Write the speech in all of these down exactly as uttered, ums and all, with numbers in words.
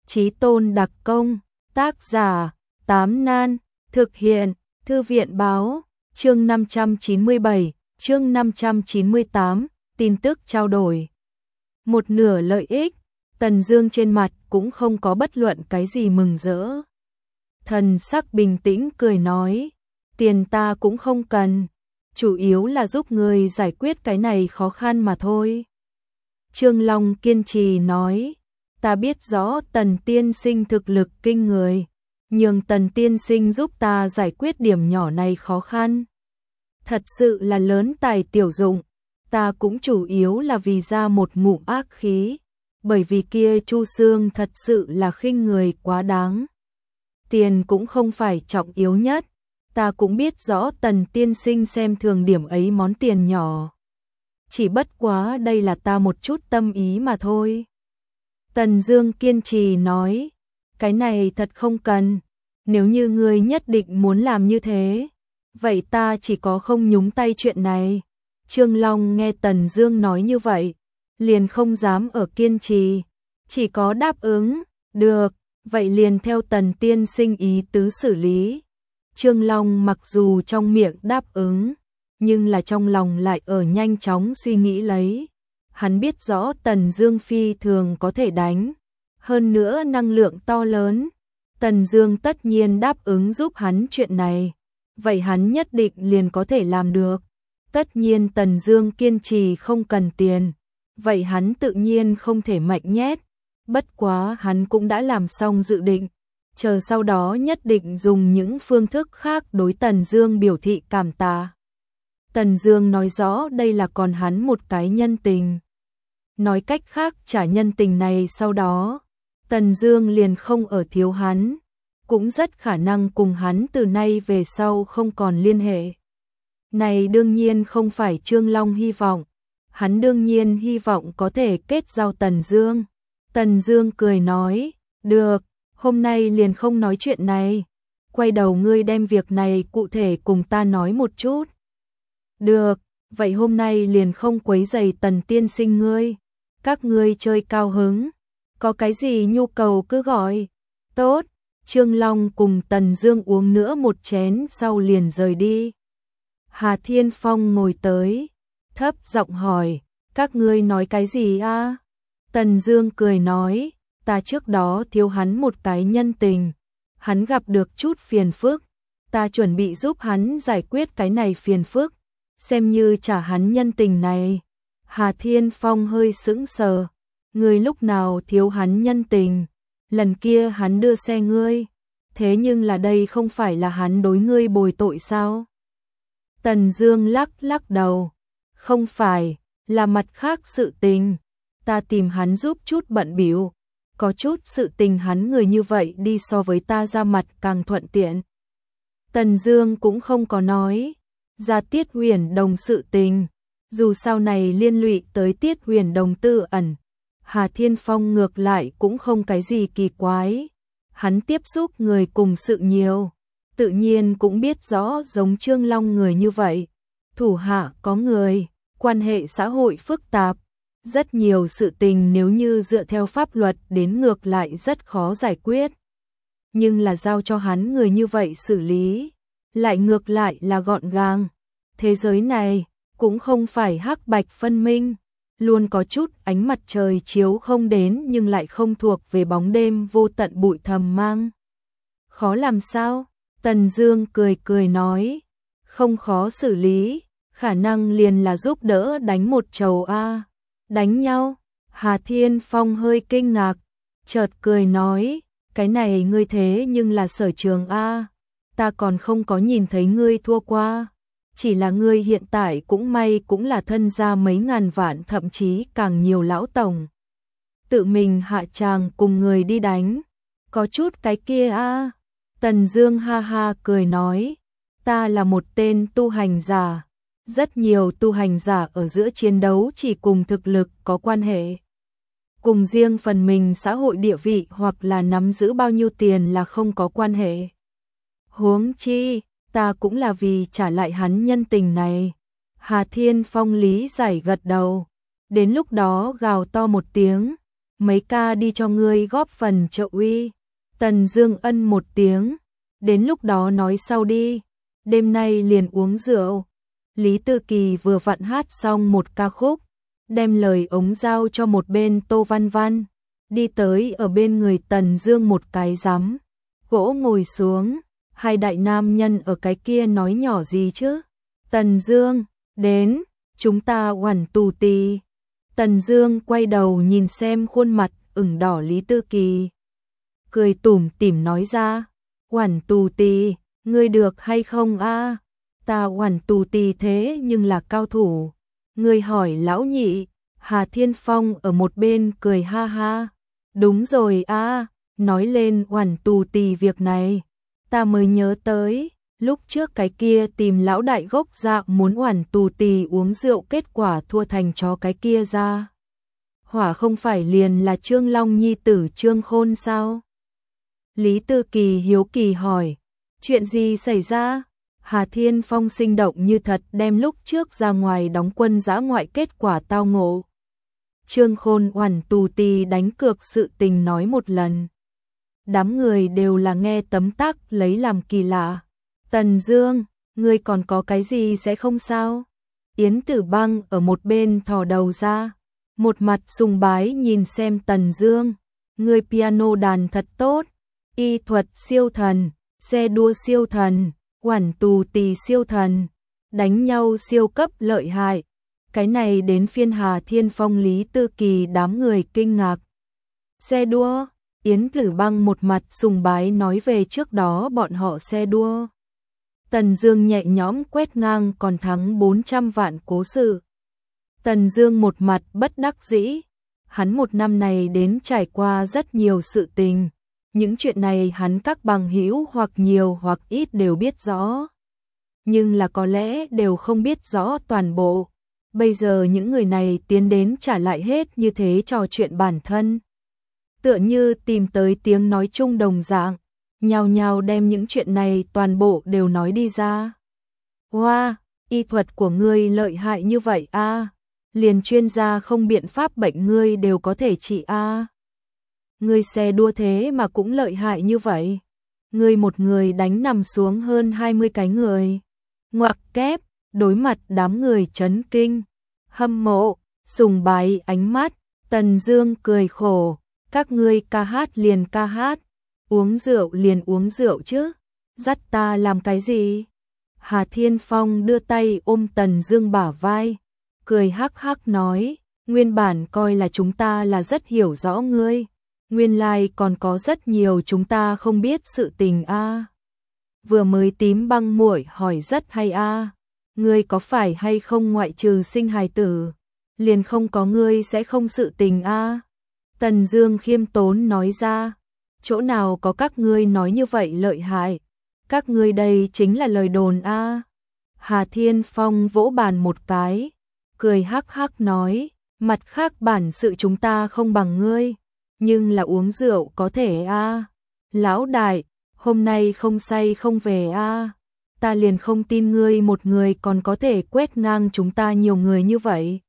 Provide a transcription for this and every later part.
Chí tôn đặc công, tác giả, Tám Nan, thực hiện, Thư viện báo, chương năm trăm chín mươi bảy, chương năm trăm chín mươi tám, tin tức trao đổi. Một nửa lợi ích, Tần Dương trên mặt cũng không có bất luận cái gì mừng rỡ. Thần sắc bình tĩnh cười nói, tiền ta cũng không cần, chủ yếu là giúp người giải quyết cái này khó khăn mà thôi. Trương Long kiên trì nói, ta biết rõ Tần tiên sinh thực lực kinh người, nhường Tần tiên sinh giúp ta giải quyết điểm nhỏ này khó khăn. Thật sự là lớn tài tiểu dụng, ta cũng chủ yếu là vì ra một ngụm ác khí, bởi vì kia Chu Xương thật sự là khinh người quá đáng. Tiền cũng không phải trọng yếu nhất, ta cũng biết rõ Tần tiên sinh xem thường điểm ấy món tiền nhỏ. Chỉ bất quá đây là ta một chút tâm ý mà thôi. Tần Dương kiên trì nói, cái này thật không cần, nếu như ngươi nhất định muốn làm như thế, vậy ta chỉ có không nhúng tay chuyện này. Trương Long nghe Tần Dương nói như vậy, liền không dám ở kiên trì, chỉ có đáp ứng, được, vậy liền theo Tần tiên sinh ý tứ xử lý. Trương Long mặc dù trong miệng đáp ứng, nhưng là trong lòng lại ở nhanh chóng suy nghĩ lấy. Hắn biết rõ Tần Dương phi thường có thể đánh, hơn nữa năng lượng to lớn. Tần Dương tất nhiên đáp ứng giúp hắn chuyện này, vậy hắn nhất định liền có thể làm được. Tất nhiên Tần Dương kiên trì không cần tiền, vậy hắn tự nhiên không thể mạnh nhét. Bất quá hắn cũng đã làm xong dự định, chờ sau đó nhất định dùng những phương thức khác đối Tần Dương biểu thị cảm tạ. Tần Dương nói rõ đây là còn hắn một cái nhân tình. Nói cách khác trả nhân tình này sau đó, Tần Dương liền không ở thiếu hắn, cũng rất khả năng cùng hắn từ nay về sau không còn liên hệ. Này đương nhiên không phải Trương Long hy vọng, hắn đương nhiên hy vọng có thể kết giao Tần Dương. Tần Dương cười nói, được, hôm nay liền không nói chuyện này, quay đầu ngươi đem việc này cụ thể cùng ta nói một chút. Được, vậy hôm nay liền không quấy rầy Tần tiên sinh ngươi, các ngươi chơi cao hứng, có cái gì nhu cầu cứ gọi. Tốt, Trương Long cùng Tần Dương uống nữa một chén sau liền rời đi. Hà Thiên Phong ngồi tới, thấp giọng hỏi, các ngươi nói cái gì a? Tần Dương cười nói, ta trước đó thiếu hắn một cái nhân tình, hắn gặp được chút phiền phức, ta chuẩn bị giúp hắn giải quyết cái này phiền phức, xem như trả hắn nhân tình này. Hà Thiên Phong hơi sững sờ, ngươi lúc nào thiếu hắn nhân tình? Lần kia hắn đưa xe ngươi, thế nhưng là đây không phải là hắn đối ngươi bồi tội sao? Tần Dương lắc lắc đầu, không phải, là mặt khác sự tình, ta tìm hắn giúp chút bận bịu, có chút sự tình hắn người như vậy đi so với ta ra mặt càng thuận tiện. Tần Dương cũng không có nói ra Tiết Huyền Đồng sự tình, dù sau này liên lụy tới Tiết Huyền Đồng tư ẩn, Hà Thiên Phong ngược lại cũng không cái gì kỳ quái, hắn tiếp xúc người cùng sự nhiều, tự nhiên cũng biết rõ giống Trương Long người như vậy, thủ hạ có người, quan hệ xã hội phức tạp, rất nhiều sự tình nếu như dựa theo pháp luật đến ngược lại rất khó giải quyết. Nhưng là giao cho hắn người như vậy xử lý, lại ngược lại là gọn gàng. Thế giới này cũng không phải hắc bạch phân minh, luôn có chút ánh mặt trời chiếu không đến nhưng lại không thuộc về bóng đêm vô tận bụi thầm mang. Khó làm sao? Tần Dương cười cười nói, không khó xử lý, khả năng liền là giúp đỡ đánh một trầu a. Đánh nhau? Hà Thiên Phong hơi kinh ngạc, chợt cười nói, cái này ngươi thế nhưng là sở trường a, ta còn không có nhìn thấy ngươi thua qua, chỉ là ngươi hiện tại cũng may cũng là thân gia mấy ngàn vạn thậm chí càng nhiều lão tổng. Tự mình hạ tràng cùng người đi đánh, có chút cái kia a. Tần Dương ha ha cười nói, ta là một tên tu hành giả. Rất nhiều tu hành giả ở giữa chiến đấu chỉ cùng thực lực có quan hệ. Cùng riêng phần mình xã hội địa vị hoặc là nắm giữ bao nhiêu tiền là không có quan hệ. Huống chi, ta cũng là vì trả lại hắn nhân tình này. Hà Thiên Phong lý giải gật đầu. Đến lúc đó gào to một tiếng, mấy ca đi cho ngươi góp phần trợ uy. Tần Dương ân một tiếng, đến lúc đó nói sau đi, đêm nay liền uống rượu. Lý Tư Kỳ vừa vặn hát xong một ca khúc, đem lời ống giao cho một bên Tô Văn Văn, đi tới ở bên người Tần Dương một cái giám gỗ ngồi xuống. Hai đại nam nhân ở cái kia nói nhỏ gì chứ? Tần Dương, đến, chúng ta oản tù tì. Tần Dương quay đầu nhìn xem khuôn mặt ửng đỏ Lý Tư Kỳ, cười tủm tỉm nói ra, oản tù tì, ngươi được hay không a? Ta oản tù tì thế nhưng là cao thủ. Ngươi hỏi lão nhị. Hà Thiên Phong ở một bên cười ha ha. Đúng rồi a, nói lên oản tù tì việc này, ta mới nhớ tới, lúc trước cái kia tìm lão đại gốc dạ muốn oản tù tì uống rượu, kết quả thua thành chó cái kia ra. Hỏa không phải liền là Trương Long nhi tử Trương Khôn sao? Lý Tư Kỳ hiếu kỳ hỏi, chuyện gì xảy ra? Hà Thiên Phong sinh động như thật đem lúc trước ra ngoài đóng quân dã ngoại kết quả tao ngộ Trương Khôn oản tù tì đánh cược sự tình nói một lần. Đám người đều là nghe tấm tắc lấy làm kỳ lạ. Tần Dương, ngươi còn có cái gì sẽ không sao? Yến Tử Băng ở một bên thò đầu ra, một mặt sùng bái nhìn xem Tần Dương, ngươi piano đàn thật tốt, y thuật siêu thần, xe đua siêu thần, oản tù tì siêu thần, đánh nhau siêu cấp lợi hại. Cái này đến phiên Hà Thiên Phong Lý Tư Kỳ đám người kinh ngạc. Xe đua? Yến Tử Băng một mặt sùng bái nói về trước đó bọn họ xe đua. Tần Dương nhẹ nhõm quét ngang còn thắng bốn trăm vạn cố sự. Tần Dương một mặt bất đắc dĩ, hắn một năm này đến trải qua rất nhiều sự tình, những chuyện này hắn các bằng hữu hoặc nhiều hoặc ít đều biết rõ, nhưng là có lẽ đều không biết rõ toàn bộ. Bây giờ những người này tiến đến trả lại hết như thế trò chuyện bản thân, tựa như tìm tới tiếng nói chung đồng dạng, nhao nhao đem những chuyện này toàn bộ đều nói đi ra. Hoa, wow, y thuật của ngươi lợi hại như vậy a, à? Liền chuyên gia không biện pháp bệnh ngươi đều có thể trị a. À? Ngươi xe đua thế mà cũng lợi hại như vậy. Ngươi một người đánh nằm xuống hơn hai mươi cái người. Ngoặc kép, đối mặt đám người chấn kinh, hâm mộ, sùng bái ánh mắt, Tần Dương cười khổ, các ngươi ca hát liền ca hát, uống rượu liền uống rượu chứ, dắt ta làm cái gì? Hà Thiên Phong đưa tay ôm Tần Dương bả vai, cười hắc hắc nói, nguyên bản coi là chúng ta là rất hiểu rõ ngươi, nguyên lai còn có rất nhiều chúng ta không biết sự tình a. À. Vừa mới Tím Băng muội hỏi rất hay a, à. Ngươi có phải hay không ngoại trừ sinh hài tử, liền không có ngươi sẽ không sự tình a. À. Tần Dương khiêm tốn nói ra, chỗ nào có các ngươi nói như vậy lợi hại, các ngươi đây chính là lời đồn a. À. Hà Thiên Phong vỗ bàn một cái, cười hắc hắc nói, mặt khác bản sự chúng ta không bằng ngươi, nhưng là uống rượu có thể a. À. Lão đại, hôm nay không say không về a. À. Ta liền không tin ngươi một người còn có thể quét ngang chúng ta nhiều người như vậy.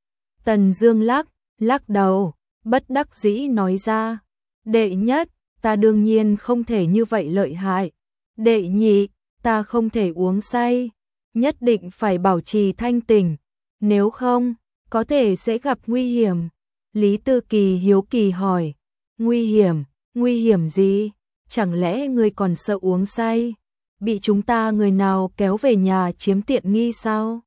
Tần Dương lắc, lắc đầu, bất đắc dĩ nói ra, đệ nhất, ta đương nhiên không thể như vậy lợi hại. Đệ nhị, ta không thể uống say, nhất định phải bảo trì thanh tỉnh, nếu không, có thể sẽ gặp nguy hiểm. Lý Tư Kỳ hiếu kỳ hỏi, nguy hiểm, nguy hiểm gì? Chẳng lẽ ngươi còn sợ uống say, bị chúng ta người nào kéo về nhà chiếm tiện nghi sao?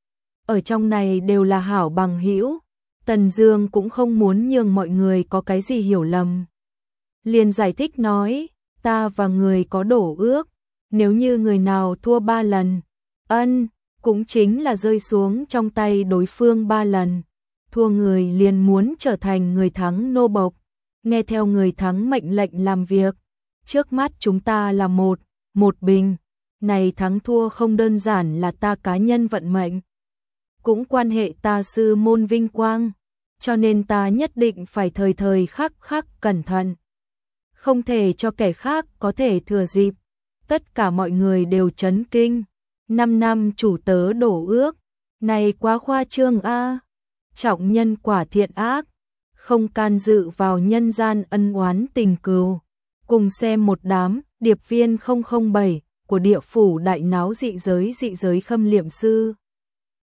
Ở trong này đều là hảo bằng hữu, Tần Dương cũng không muốn nhường mọi người có cái gì hiểu lầm. Liền giải thích nói, ta và người có đổ ước, nếu như người nào thua ba lần, ân, cũng chính là rơi xuống trong tay đối phương ba lần, thua người liền muốn trở thành người thắng nô bộc, nghe theo người thắng mệnh lệnh làm việc. Trước mắt chúng ta là một, một bình, này thắng thua không đơn giản là ta cá nhân vận mệnh, cũng quan hệ ta sư môn vinh quang, cho nên ta nhất định phải thời thời khắc khắc cẩn thận, không thể cho kẻ khác có thể thừa dịp. Tất cả mọi người đều chấn kinh, năm năm chủ tớ đổ ước, này quá khoa trương a. Trọng nhân quả thiện ác, không can dự vào nhân gian ân oán tình cừu. Cùng xem một đám điệp viên không không bảy của địa phủ đại náo dị giới dị giới khâm liệm sư.